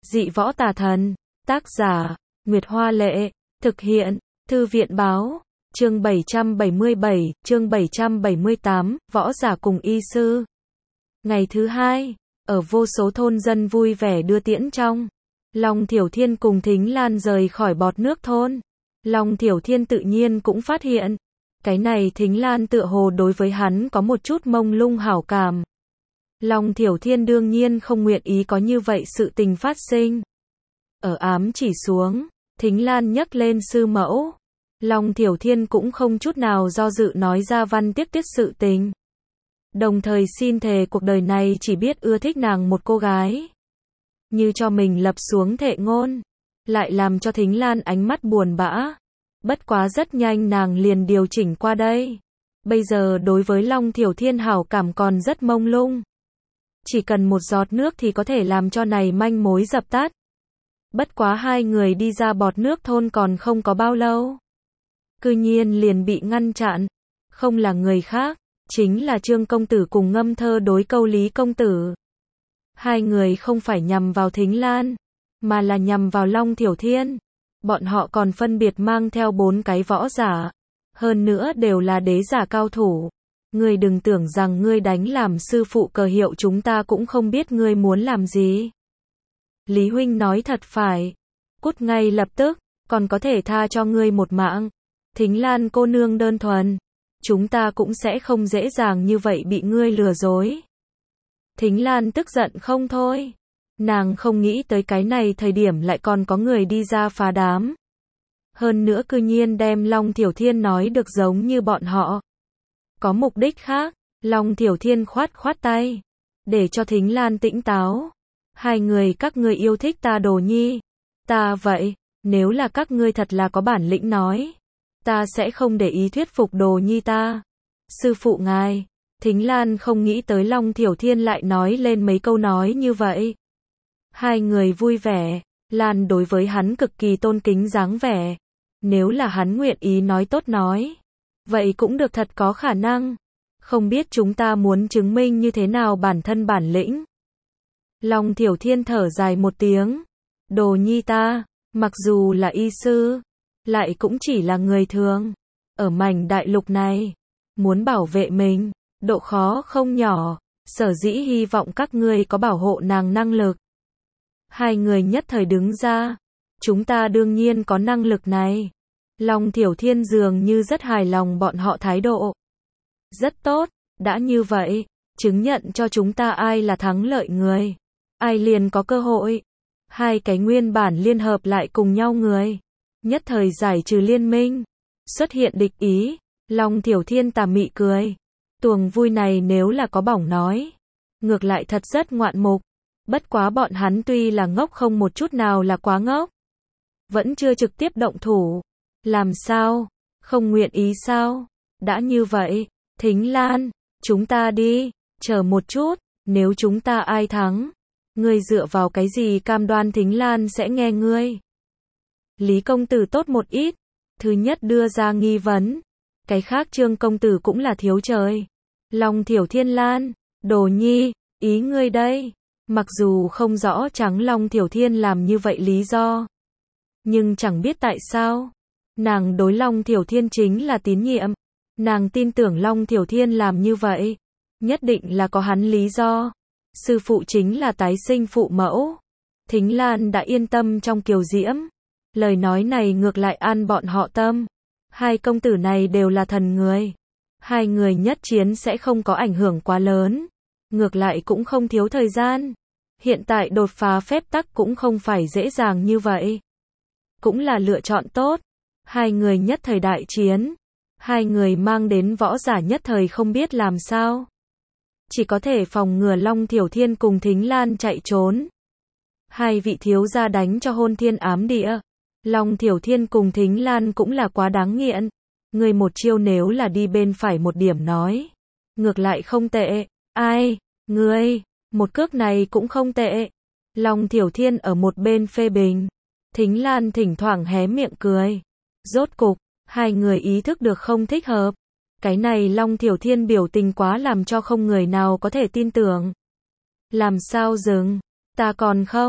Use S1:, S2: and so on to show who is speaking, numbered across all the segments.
S1: Dị võ tà thần. Tác giả, Nguyệt Hoa Lệ. Thực hiện, Thư viện Báo. Chương 777, chương 778, võ giả cùng y sư. Ngày thứ hai, ở vô số thôn dân vui vẻ đưa tiễn trong. Long Thiểu Thiên cùng Thính Lan rời khỏi bọt nước thôn. Long Thiểu Thiên tự nhiên cũng phát hiện. Cái này Thính Lan tựa hồ đối với hắn có một chút mông lung hảo cảm. Long Thiểu Thiên đương nhiên không nguyện ý có như vậy sự tình phát sinh. Ở ám chỉ xuống, Thính Lan nhấc lên sư mẫu. Long Thiểu Thiên cũng không chút nào do dự nói ra văn tiếp tiết sự tình. Đồng thời xin thề cuộc đời này chỉ biết ưa thích nàng một cô gái. Như cho mình lập xuống thệ ngôn. Lại làm cho Thính Lan ánh mắt buồn bã. Bất quá rất nhanh nàng liền điều chỉnh qua đây. Bây giờ đối với Long Thiểu Thiên hảo cảm còn rất mông lung. Chỉ cần một giọt nước thì có thể làm cho này manh mối dập tắt. Bất quá hai người đi ra bọt nước thôn còn không có bao lâu. Cư nhiên liền bị ngăn chặn. Không là người khác, chính là Trương công tử cùng Ngâm Thơ đối câu Lý công tử. Hai người không phải nhằm vào Thính Lan, mà là nhằm vào Long Thiểu Thiên. Bọn họ còn phân biệt mang theo 4 cái võ giả. Hơn nữa đều là đế giả cao thủ. Ngươi đừng tưởng rằng ngươi đánh làm sư phụ cờ hiệu chúng ta cũng không biết ngươi muốn làm gì. Lý huynh nói thật phải. Cút ngay lập tức, còn có thể tha cho ngươi một mạng. Thính Lan cô nương đơn thuần. Chúng ta cũng sẽ không dễ dàng như vậy bị ngươi lừa dối. Thính Lan tức giận không thôi. Nàng không nghĩ tới cái này thời điểm lại còn có người đi ra phá đám. Hơn nữa cư nhiên đem Long Thiểu Thiên nói được giống như bọn họ. Có mục đích khác. Long Thiểu Thiên khoát khoát tay. Để cho Thính Lan tỉnh táo. Hai người các ngươi yêu thích ta Đồ Nhi. Ta vậy, nếu là các ngươi thật là có bản lĩnh nói. Ta sẽ không để ý thuyết phục Đồ Nhi ta. Sư phụ ngài. Thính Lan không nghĩ tới Long Thiểu Thiên lại nói lên mấy câu nói như vậy. Hai người vui vẻ. Lan đối với hắn cực kỳ tôn kính dáng vẻ. Nếu là hắn nguyện ý nói tốt nói. Vậy cũng được thật có khả năng. Không biết chúng ta muốn chứng minh như thế nào bản thân bản lĩnh. Long Thiểu Thiên thở dài một tiếng. Đồ Nhi ta, mặc dù là y sư, lại cũng chỉ là người thường. Ở mảnh đại lục này, muốn bảo vệ mình, độ khó không nhỏ. Sở dĩ hy vọng các ngươi có bảo hộ nàng năng lực. Hai người nhất thời đứng ra. Chúng ta đương nhiên có năng lực này. Long Thiểu Thiên dường như rất hài lòng bọn họ thái độ. Rất tốt, đã như vậy, chứng nhận cho chúng ta ai là thắng lợi người. Ai liền có cơ hội. Hai cái nguyên bản liên hợp lại cùng nhau người. Nhất thời giải trừ liên minh. Xuất hiện địch ý. Long Thiểu Thiên tà mị cười. Tuồng vui này nếu là có bỏng nói. Ngược lại thật rất ngoạn mục. Bất quá bọn hắn tuy là ngốc không một chút nào là quá ngốc. Vẫn chưa trực tiếp động thủ. Làm sao? Không nguyện ý sao? Đã như vậy, Thính Lan, chúng ta đi. Chờ một chút, nếu chúng ta ai thắng. Ngươi dựa vào cái gì cam đoan Thính Lan sẽ nghe ngươi? Lý công tử tốt một ít. Thứ nhất đưa ra nghi vấn. Cái khác Trương công tử cũng là thiếu trời. Long Thiểu Thiên Lan, Đồ Nhi, ý ngươi đây. Mặc dù không rõ trắng Long Thiểu Thiên làm như vậy lý do. Nhưng chẳng biết tại sao. Nàng đối Long Thiểu Thiên chính là tín nhiệm. Nàng tin tưởng Long Thiểu Thiên làm như vậy. Nhất định là có hắn lý do. Sư phụ chính là tái sinh phụ mẫu. Thính Lan đã yên tâm trong kiều diễm. Lời nói này ngược lại ăn bọn họ tâm. Hai công tử này đều là thần người. Hai người nhất chiến sẽ không có ảnh hưởng quá lớn. Ngược lại cũng không thiếu thời gian. Hiện tại đột phá phép tắc cũng không phải dễ dàng như vậy. Cũng là lựa chọn tốt. Hai người nhất thời đại chiến. Hai người mang đến võ giả nhất thời không biết làm sao. Chỉ có thể phòng ngừa Long Thiểu Thiên cùng Thính Lan chạy trốn. Hai vị thiếu gia đánh cho hôn thiên ám địa. Long Thiểu Thiên cùng Thính Lan cũng là quá đáng nghiện. Người một chiêu nếu là đi bên phải một điểm nói. Ngược lại không tệ. Ai? Ngươi? Một cước này cũng không tệ. Long Thiểu Thiên ở một bên phê bình. Thính Lan thỉnh thoảng hé miệng cười. Rốt cục, hai người ý thức được không thích hợp. Cái này Long Thiểu Thiên biểu tình quá làm cho không người nào có thể tin tưởng. Làm sao dừng? Ta còn không?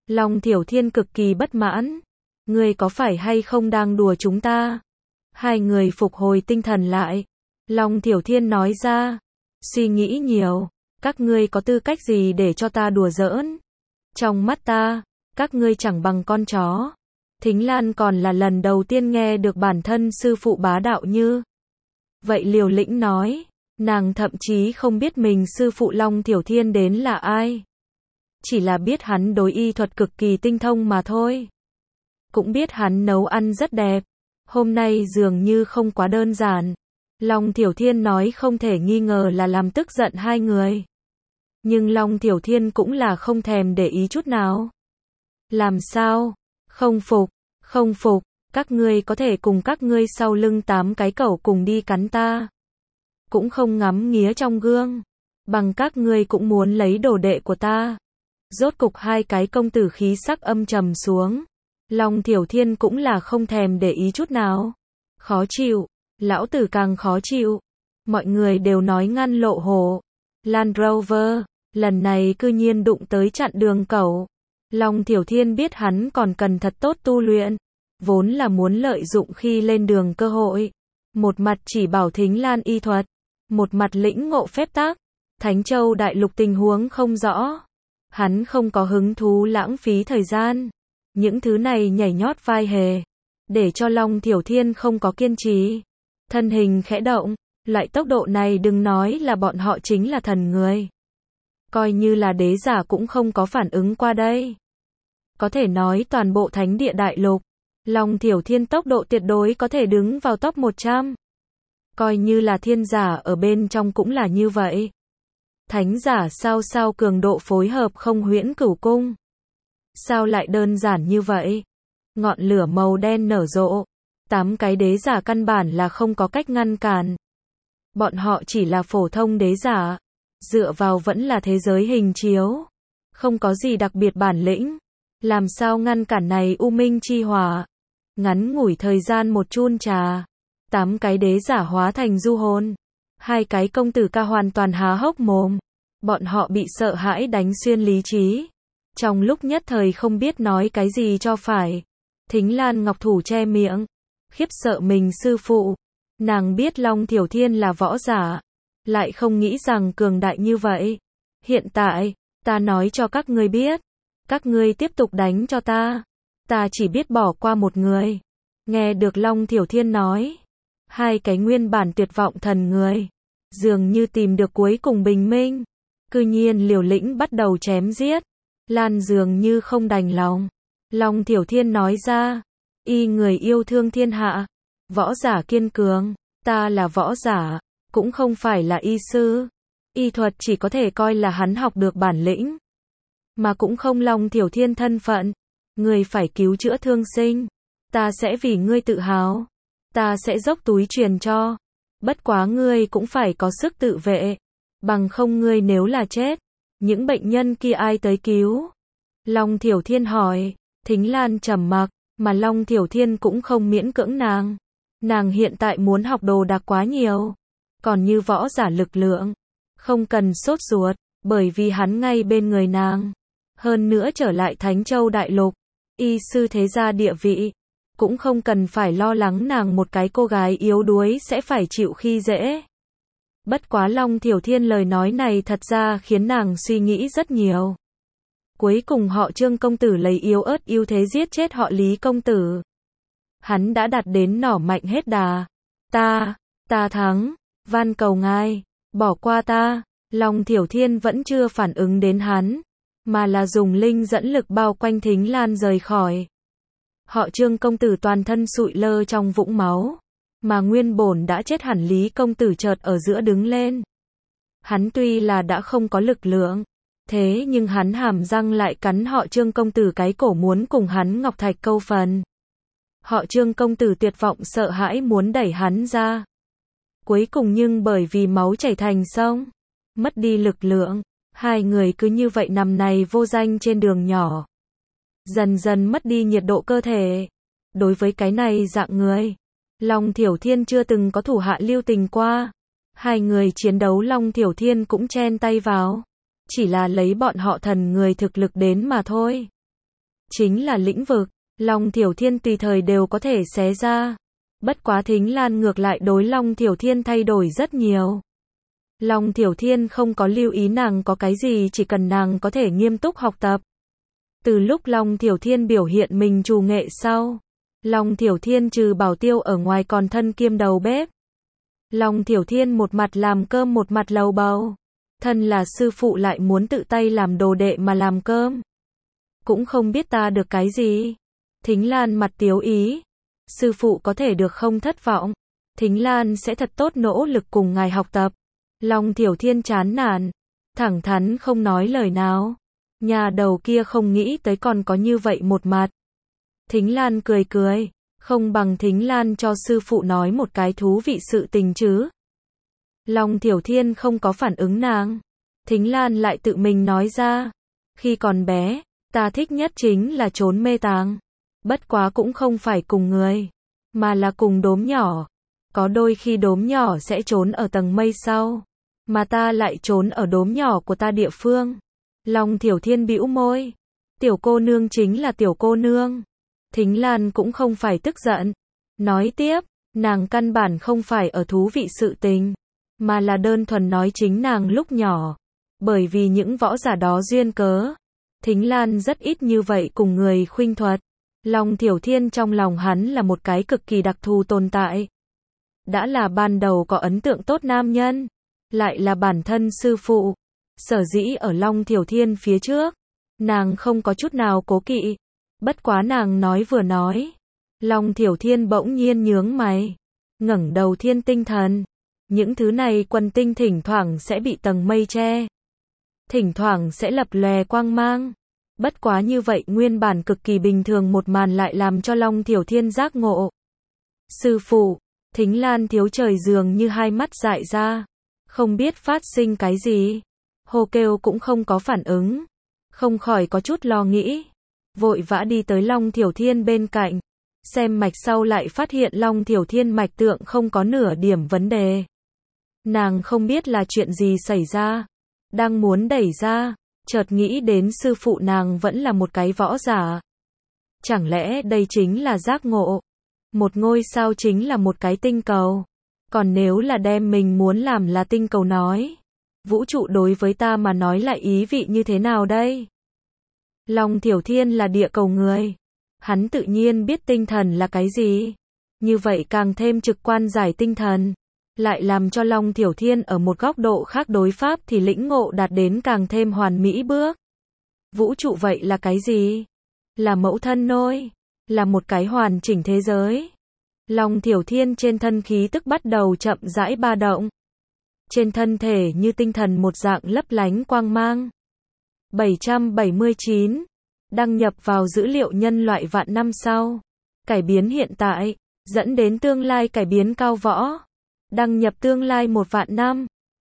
S1: Long Thiểu Thiên cực kỳ bất mãn. Ngươi có phải hay không đang đùa chúng ta? Hai người phục hồi tinh thần lại. Long Thiểu Thiên nói ra. Suy nghĩ nhiều. Các ngươi có tư cách gì để cho ta đùa giỡn? Trong mắt ta, các ngươi chẳng bằng con chó. Thính Lan còn là lần đầu tiên nghe được bản thân sư phụ bá đạo như vậy liều lĩnh nói. Nàng thậm chí không biết mình sư phụ Long Thiểu Thiên đến là ai. Chỉ là biết hắn đối y thuật cực kỳ tinh thông mà thôi. Cũng biết hắn nấu ăn rất đẹp. Hôm nay dường như không quá đơn giản. Long Thiểu Thiên nói không thể nghi ngờ là làm tức giận hai người. Nhưng Long Thiểu Thiên cũng là không thèm để ý chút nào. Làm sao? Không phục, không phục, các ngươi có thể cùng các ngươi sau lưng 8 cái cẩu cùng đi cắn ta. Cũng không ngắm nghía trong gương. Bằng các ngươi cũng muốn lấy đồ đệ của ta. Rốt cục hai cái công tử khí sắc âm trầm xuống. Long Thiểu Thiên cũng là không thèm để ý chút nào. Khó chịu, lão tử càng khó chịu. Mọi người đều nói ngăn lộ hổ. Land Rover, lần này cư nhiên đụng tới chặn đường cẩu. Long Thiểu Thiên biết hắn còn cần thật tốt tu luyện. Vốn là muốn lợi dụng khi lên đường cơ hội. Một mặt chỉ bảo Thính Lan y thuật. Một mặt lĩnh ngộ phép tắc. Thánh Châu đại lục tình huống không rõ. Hắn không có hứng thú lãng phí thời gian. Những thứ này nhảy nhót vai hề. Để cho Long Thiểu Thiên không có kiên trì. Thân hình khẽ động. Loại tốc độ này đừng nói là bọn họ chính là thần người. Coi như là đế giả cũng không có phản ứng qua đây. Có thể nói toàn bộ thánh địa đại lục. Long Thiểu Thiên tốc độ tuyệt đối có thể đứng vào top 100. Coi như là thiên giả ở bên trong cũng là như vậy. Thánh giả sao cường độ phối hợp không huyễn cửu cung. Sao lại đơn giản như vậy? Ngọn lửa màu đen nở rộ. 8 cái đế giả căn bản là không có cách ngăn cản. Bọn họ chỉ là phổ thông đế giả. Dựa vào vẫn là thế giới hình chiếu. Không có gì đặc biệt bản lĩnh. Làm sao ngăn cản này U Minh chi hỏa. Ngắn ngủi thời gian một chun trà. 8 cái đế giả hóa thành du hồn. Hai cái công tử ca hoàn toàn há hốc mồm. Bọn họ bị sợ hãi đánh xuyên lý trí. Trong lúc nhất thời không biết nói cái gì cho phải. Thính Lan Ngọc thủ che miệng. Khiếp sợ mình sư phụ. Nàng biết Long Thiểu Thiên là võ giả. Lại không nghĩ rằng cường đại như vậy. Hiện tại, ta nói cho các ngươi biết. Các ngươi tiếp tục đánh cho ta. Ta chỉ biết bỏ qua một người. Nghe được Long Thiểu Thiên nói. Hai cái nguyên bản tuyệt vọng thần người. Dường như tìm được cuối cùng bình minh. Cư nhiên liều lĩnh bắt đầu chém giết. Lan dường như không đành lòng. Long Thiểu Thiên nói ra. Y người yêu thương thiên hạ. Võ giả kiên cường. Ta là võ giả. Cũng không phải là y sư. Y thuật chỉ có thể coi là hắn học được bản lĩnh. Mà cũng không Long Thiểu Thiên thân phận. Ngươi phải cứu chữa thương sinh. Ta sẽ vì ngươi tự hào. Ta sẽ dốc túi truyền cho. Bất quá ngươi cũng phải có sức tự vệ. Bằng không ngươi nếu là chết. Những bệnh nhân kia ai tới cứu? Long Thiểu Thiên hỏi. Thính Lan trầm mặc. Mà Long Thiểu Thiên cũng không miễn cưỡng nàng. Nàng hiện tại muốn học đồ đạc quá nhiều. Còn như võ giả lực lượng. Không cần sốt ruột. Bởi vì hắn ngay bên người nàng. Hơn nữa trở lại Thánh Châu đại lục. Y sư thế gia địa vị. Cũng không cần phải lo lắng nàng một cái cô gái yếu đuối sẽ phải chịu khi dễ. Bất quá Long Thiểu Thiên lời nói này thật ra khiến nàng suy nghĩ rất nhiều. Cuối cùng họ Trương công tử lấy yếu ớt ưu thế giết chết họ Lý công tử. Hắn đã đạt đến nỏ mạnh hết đà. Ta thắng. Van cầu ngài. Bỏ qua ta. Long Thiểu Thiên vẫn chưa phản ứng đến hắn. Mà là dùng linh dẫn lực bao quanh Thính Lan rời khỏi. Họ Trương công tử toàn thân sụi lơ trong vũng máu. Mà nguyên bổn đã chết hẳn Lý công tử chợt ở giữa đứng lên. Hắn tuy là đã không có lực lượng. Thế nhưng hắn hàm răng lại cắn họ Trương công tử cái cổ muốn cùng hắn ngọc thạch câu phần. Họ Trương công tử tuyệt vọng sợ hãi muốn đẩy hắn ra. Cuối cùng nhưng bởi vì máu chảy thành sông. Mất đi lực lượng. Hai người cứ như vậy nằm này vô danh trên đường nhỏ. Dần dần mất đi nhiệt độ cơ thể. Đối với cái này dạng người. Long Thiểu Thiên chưa từng có thủ hạ lưu tình qua. Hai người chiến đấu Long Thiểu Thiên cũng chen tay vào. Chỉ là lấy bọn họ thần người thực lực đến mà thôi. chính là lĩnh vực. Long Thiểu Thiên tùy thời đều có thể xé ra. Bất quá Thính Lan ngược lại đối Long Thiểu Thiên thay đổi rất nhiều. Long Thiểu Thiên không có lưu ý nàng có cái gì, chỉ cần nàng có thể nghiêm túc học tập. Từ lúc Long Thiểu Thiên biểu hiện mình trù nghệ sau, Long Thiểu Thiên trừ bảo tiêu ở ngoài còn thân kiêm đầu bếp. Long Thiểu Thiên một mặt làm cơm một mặt lầu bầu. Thân là sư phụ lại muốn tự tay làm đồ đệ mà làm cơm. Cũng không biết ta được cái gì. Thính Lan mặt tiếu ý. Sư phụ có thể được không thất vọng. Thính Lan sẽ thật tốt nỗ lực cùng ngài học tập. Long Thiểu Thiên chán nản. Thẳng thắn không nói lời nào. Nhà đầu kia không nghĩ tới còn có như vậy một mặt. Thính Lan cười cười. Không bằng Thính Lan cho sư phụ nói một cái thú vị sự tình chứ. Long Thiểu Thiên không có phản ứng nàng. Thính Lan lại tự mình nói ra. Khi còn bé, ta thích nhất chính là trốn mê tàng. Bất quá cũng không phải cùng người, mà là cùng đốm nhỏ. Có đôi khi đốm nhỏ sẽ trốn ở tầng mây sau, mà ta lại trốn ở đốm nhỏ của ta địa phương. Long Thiểu Thiên bĩu môi. Tiểu cô nương chính là tiểu cô nương. Thính Lan cũng không phải tức giận. Nói tiếp, nàng căn bản không phải ở thú vị sự tình, mà là đơn thuần nói chính nàng lúc nhỏ. Bởi vì những võ giả đó duyên cớ, Thính Lan rất ít như vậy cùng người khuynh thuật. Long Thiểu Thiên trong lòng hắn là một cái cực kỳ đặc thù tồn tại. Đã là ban đầu có ấn tượng tốt nam nhân, lại là bản thân sư phụ. Sở dĩ ở Long Thiểu Thiên phía trước, nàng không có chút nào cố kỵ. Bất quá nàng nói vừa nói, Long Thiểu Thiên bỗng nhiên nhướng mày, ngẩng đầu thiên tinh thần. Những thứ này quần tinh thỉnh thoảng sẽ bị tầng mây che, thỉnh thoảng sẽ lập lòe quang mang. Bất quá như vậy nguyên bản cực kỳ bình thường một màn lại làm cho Long Thiểu Thiên giác ngộ. Sư phụ, Thính Lan thiếu trời dường như hai mắt dại ra, không biết phát sinh cái gì. Hô kêu cũng không có phản ứng, không khỏi có chút lo nghĩ. Vội vã đi tới Long Thiểu Thiên bên cạnh, xem mạch sau lại phát hiện Long Thiểu Thiên mạch tượng không có nửa điểm vấn đề. Nàng không biết là chuyện gì xảy ra, đang muốn đẩy ra, chợt nghĩ đến sư phụ nàng vẫn là một cái võ giả. Chẳng lẽ đây chính là giác ngộ? Một ngôi sao chính là một cái tinh cầu. Còn nếu là đem mình muốn làm là tinh cầu nói, vũ trụ đối với ta mà nói lại ý vị như thế nào đây? Long Thiểu Thiên là địa cầu người, hắn tự nhiên biết tinh thần là cái gì. Như vậy càng thêm trực quan giải tinh thần, lại làm cho Long Thiểu Thiên ở một góc độ khác đối pháp thì lĩnh ngộ đạt đến càng thêm hoàn mỹ bước. Vũ trụ vậy là cái gì? Là mẫu thân nôi, là một cái hoàn chỉnh thế giới. Long Thiểu Thiên trên thân khí tức bắt đầu chậm rãi ba động. Trên thân thể như tinh thần một dạng lấp lánh quang mang. 779. Đăng nhập vào dữ liệu nhân loại vạn năm sau. Cải biến hiện tại, dẫn đến tương lai cải biến cao võ. Đăng nhập tương lai 1 vạn năm.